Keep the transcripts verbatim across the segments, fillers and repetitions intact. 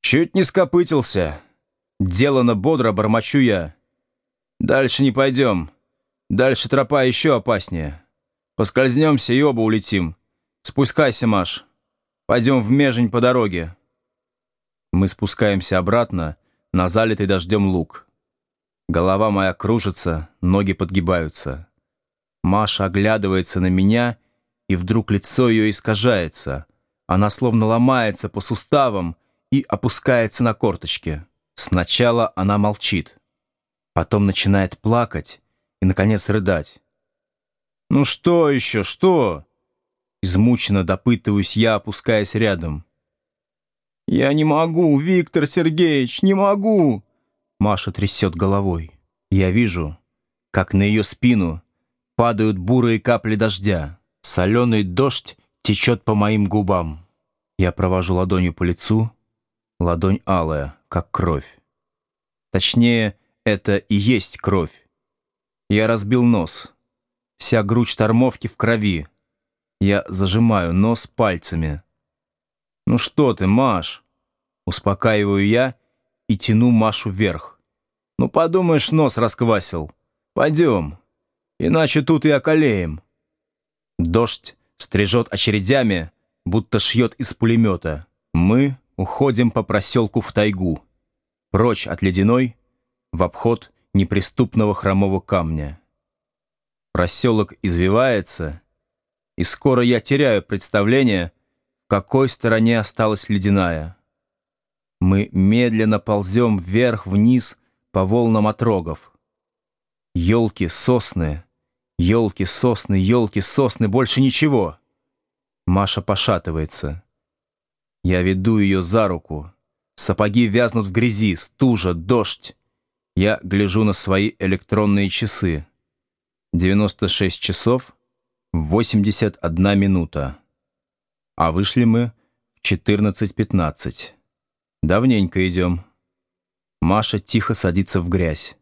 Чуть не скопытился. Делано бодро бормочу я. Дальше не пойдем. Дальше тропа еще опаснее. Поскользнемся и оба улетим. Спускайся, Маш. Пойдем в Межень по дороге. Мы спускаемся обратно на залитый дождем луг. Голова моя кружится, ноги подгибаются. Маша оглядывается на меня, и вдруг лицо ее искажается. Она словно ломается по суставам и опускается на корточки. Сначала она молчит, потом начинает плакать и, наконец, рыдать. «Ну что еще, что?» Измученно допытываюсь я, опускаясь рядом. «Я не могу, Виктор Сергеевич, не могу!» Маша трясет головой. Я вижу, как на ее спину падают бурые капли дождя. Соленый дождь течет по моим губам. Я провожу ладонью по лицу. Ладонь алая, как кровь. Точнее, это и есть кровь. Я разбил нос. Вся грудь штормовки в крови. Я зажимаю нос пальцами. «Ну что ты, Маш?» Успокаиваю я и тяну Машу вверх. «Ну подумаешь, нос расквасил. Пойдем, иначе тут и околеем». Дождь стрижет очередями, будто шьет из пулемета. Мы уходим по проселку в тайгу, прочь от ледяной, в обход неприступного хромого камня. Проселок извивается, и скоро я теряю представление, в какой стороне осталась ледяная. Мы медленно ползем вверх-вниз по волнам отрогов. Елки, сосны, елки, сосны, елки, сосны, больше ничего. Маша пошатывается. Я веду ее за руку. Сапоги вязнут в грязи, стужа, дождь. Я гляжу на свои электронные часы. девяносто шесть часов восемьдесят одна минута. А вышли мы в четырнадцать пятнадцать. Давненько идем. Маша тихо садится в грязь.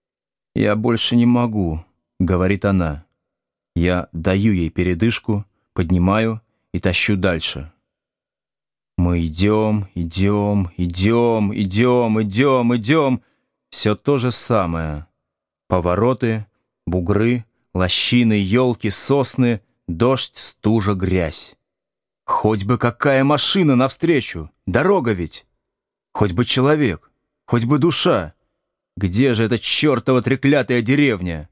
«Я больше не могу», — говорит она. Я даю ей передышку, поднимаю и тащу дальше. Мы идем, идем, идем, идем, идем, идем. Все то же самое. Повороты, бугры, лощины, елки, сосны, дождь, стужа, грязь. Хоть бы какая машина навстречу, дорога ведь. Хоть бы человек, хоть бы душа. Где же эта чертова треклятая деревня?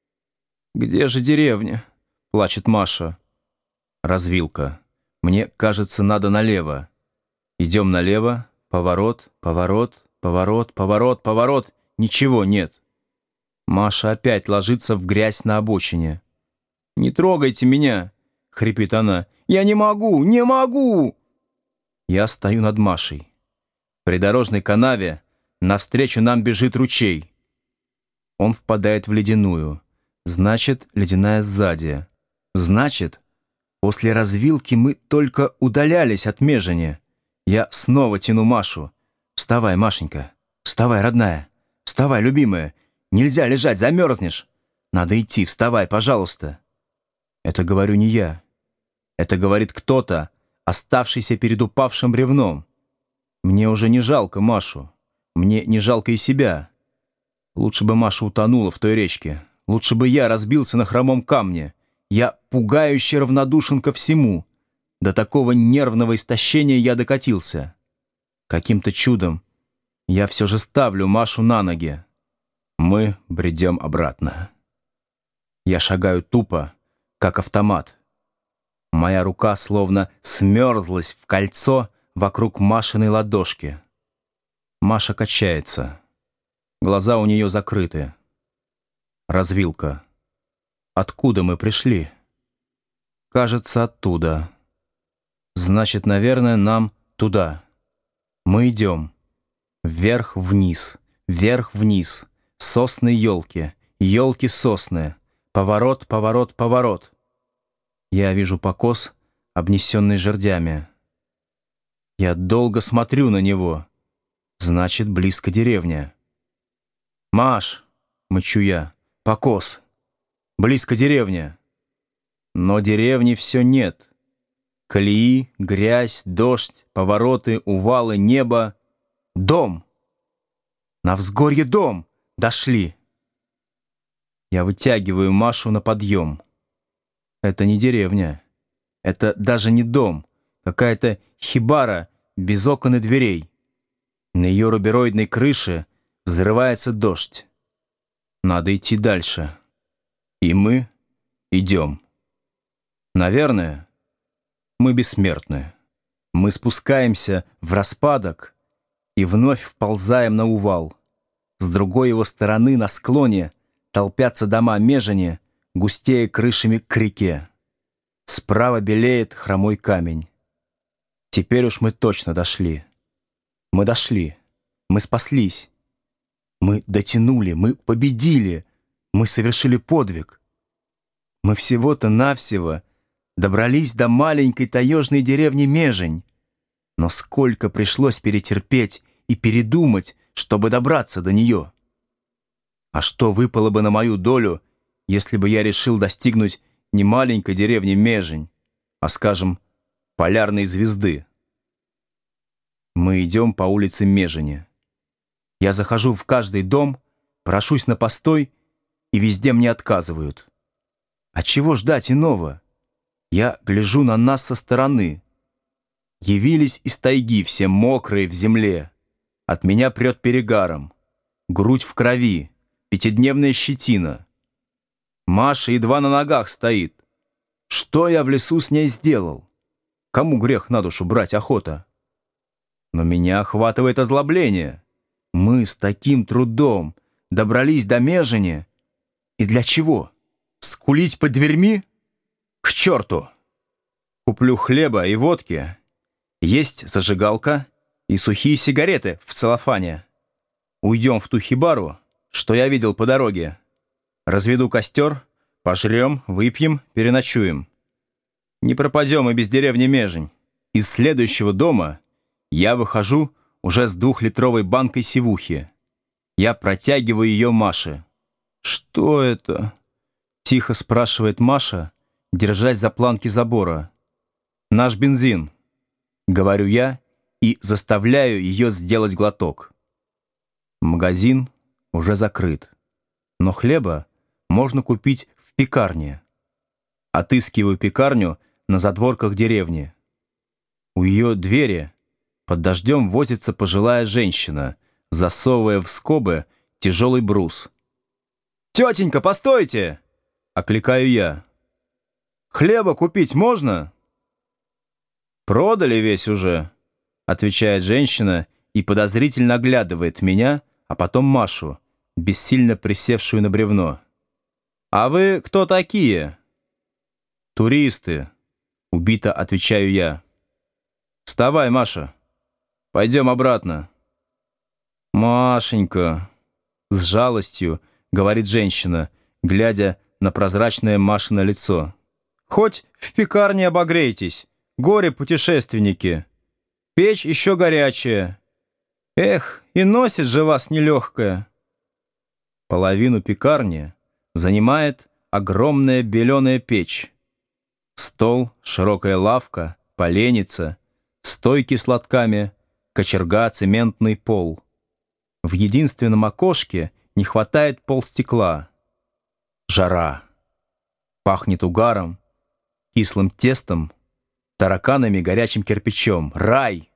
«Где же деревня?» — плачет Маша. Развилка. Мне кажется, надо налево. Идем налево, поворот, поворот, поворот, поворот, поворот. Ничего нет. Маша опять ложится в грязь на обочине. «Не трогайте меня!» — хрипит она. «Я не могу, не могу!» Я стою над Машей. В придорожной канаве навстречу нам бежит ручей. Он впадает в ледяную. Значит, ледяная сзади. Значит, после развилки мы только удалялись от Межени. Я снова тяну Машу. «Вставай, Машенька! Вставай, родная! Вставай, любимая! Нельзя лежать, замерзнешь! Надо идти, вставай, пожалуйста!» Это говорю не я. Это говорит кто-то, оставшийся перед упавшим бревном. Мне уже не жалко Машу. Мне не жалко и себя. Лучше бы Маша утонула в той речке. Лучше бы я разбился на хромом камне. Я пугающе равнодушен ко всему. До такого нервного истощения я докатился. Каким-то чудом я все же ставлю Машу на ноги. Мы бредем обратно. Я шагаю тупо, как автомат. Моя рука словно смерзлась в кольцо вокруг Машиной ладошки. Маша качается. Глаза у нее закрыты. Развилка. Откуда мы пришли? Кажется, оттуда. Значит, наверное, нам туда. Мы идем. Вверх-вниз, вверх-вниз. Сосны, елки, елки, сосны. Поворот, поворот, поворот. Я вижу покос, обнесенный жердями. Я долго смотрю на него. Значит, близко деревня. «Маш!» — мычу я. «Покос! Близко деревня!» Но деревни все нет. Колеи, грязь, дождь, повороты, увалы, небо. Дом! На взгорье дом! Дошли! Я вытягиваю Машу на подъем. Это не деревня. Это даже не дом. Какая-то хибара без окон и дверей. На ее рубероидной крыше взрывается дождь. Надо идти дальше. И мы идем. Наверное, мы бессмертны. Мы спускаемся в распадок и вновь вползаем на увал. С другой его стороны, на склоне, толпятся дома Межени, густее крышами к реке. Справа белеет хромой камень. Теперь уж мы точно дошли. Мы дошли. Мы спаслись. Мы дотянули. Мы победили. Мы совершили подвиг. Мы всего-то навсего добрались до маленькой таежной деревни Межень. Но сколько пришлось перетерпеть и передумать, чтобы добраться до нее. А что выпало бы на мою долю, если бы я решил достигнуть не маленькой деревни Межень, а, скажем, полярной звезды? Мы идем по улице Межени. Я захожу в каждый дом, прошусь на постой, и везде мне отказывают. А чего ждать иного? Я гляжу на нас со стороны. Явились из тайги, все мокрые в земле. От меня прет перегаром. Грудь в крови, пятидневная щетина. Маша едва на ногах стоит. Что я в лесу с ней сделал? Кому грех на душу брать охота? Но меня охватывает озлобление. Мы с таким трудом добрались до Межени. И для чего? Скулить под дверьми? К черту! Куплю хлеба и водки. Есть зажигалка и сухие сигареты в целлофане. Уйдем в ту хибару, что я видел по дороге. Разведу костер, пожрем, выпьем, переночуем. Не пропадем и без деревни Межень. Из следующего дома я выхожу уже с двухлитровой банкой сивухи. Я протягиваю ее Маше. «Что это?» — тихо спрашивает Маша, держась за планки забора. «Наш бензин», — говорю я и заставляю ее сделать глоток. Магазин уже закрыт, но хлеба можно купить в пекарне. Отыскиваю пекарню на задворках деревни. У ее двери под дождем возится пожилая женщина, засовывая в скобы тяжелый брус. «Тетенька, постойте!» — окликаю я. «Хлеба купить можно?» «Продали весь уже», — отвечает женщина и подозрительно оглядывает меня, а потом Машу, бессильно присевшую на бревно. «А вы кто такие?» «Туристы», — убито отвечаю я. «Вставай, Маша, пойдем обратно». «Машенька», — с жалостью говорит женщина, глядя на прозрачное Машино лицо. «Хоть в пекарне обогрейтесь, горе-путешественники. Печь еще горячая. Эх, и носит же вас нелегкая». Половину пекарни занимает огромная беленая печь. Стол, широкая лавка, поленница, стойки с лотками, кочерга, цементный пол. В единственном окошке не хватает полстекла. Жара. Пахнет угаром, кислым тестом, тараканами, горячим кирпичом. Рай!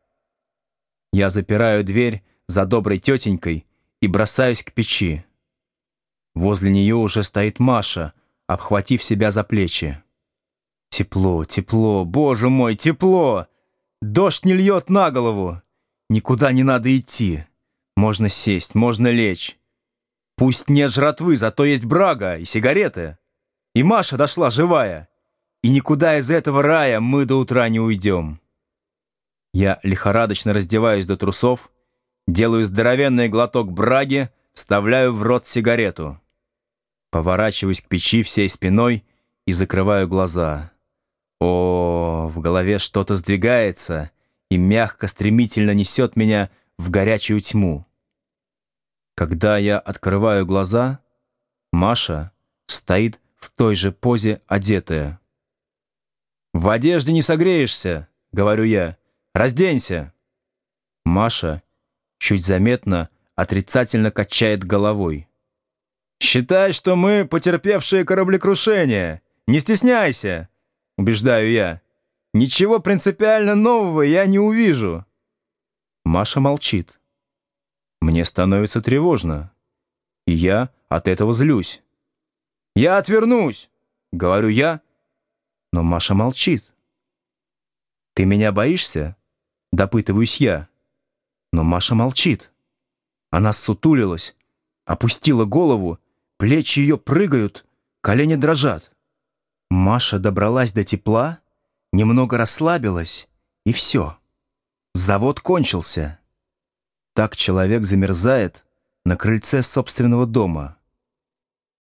Я запираю дверь за доброй тетенькой и бросаюсь к печи. Возле нее уже стоит Маша, обхватив себя за плечи. Тепло, тепло, боже мой, тепло! Дождь не льет на голову. Никуда не надо идти. Можно сесть, можно лечь. Пусть нет жратвы, зато есть брага и сигареты. И Маша дошла живая. И никуда из этого рая мы до утра не уйдем. Я лихорадочно раздеваюсь до трусов, делаю здоровенный глоток браги, вставляю в рот сигарету. Поворачиваюсь к печи всей спиной и закрываю глаза. О, в голове что-то сдвигается и мягко, стремительно несет меня в горячую тьму. Когда я открываю глаза, Маша стоит в той же позе, одетая. «В одежде не согреешься», — говорю я. «Разденься». Маша Чуть заметно, отрицательно качает головой. «Считай, что мы потерпевшие кораблекрушение. Не стесняйся!» — убеждаю я. «Ничего принципиально нового я не увижу». Маша молчит. Мне становится тревожно, и я от этого злюсь. «Я отвернусь!» — говорю я, но Маша молчит. «Ты меня боишься?» — допытываюсь я. Но Маша молчит. Она ссутулилась, опустила голову, плечи ее прыгают, колени дрожат. Маша добралась до тепла, немного расслабилась, и все. Завод кончился. Так человек замерзает на крыльце собственного дома.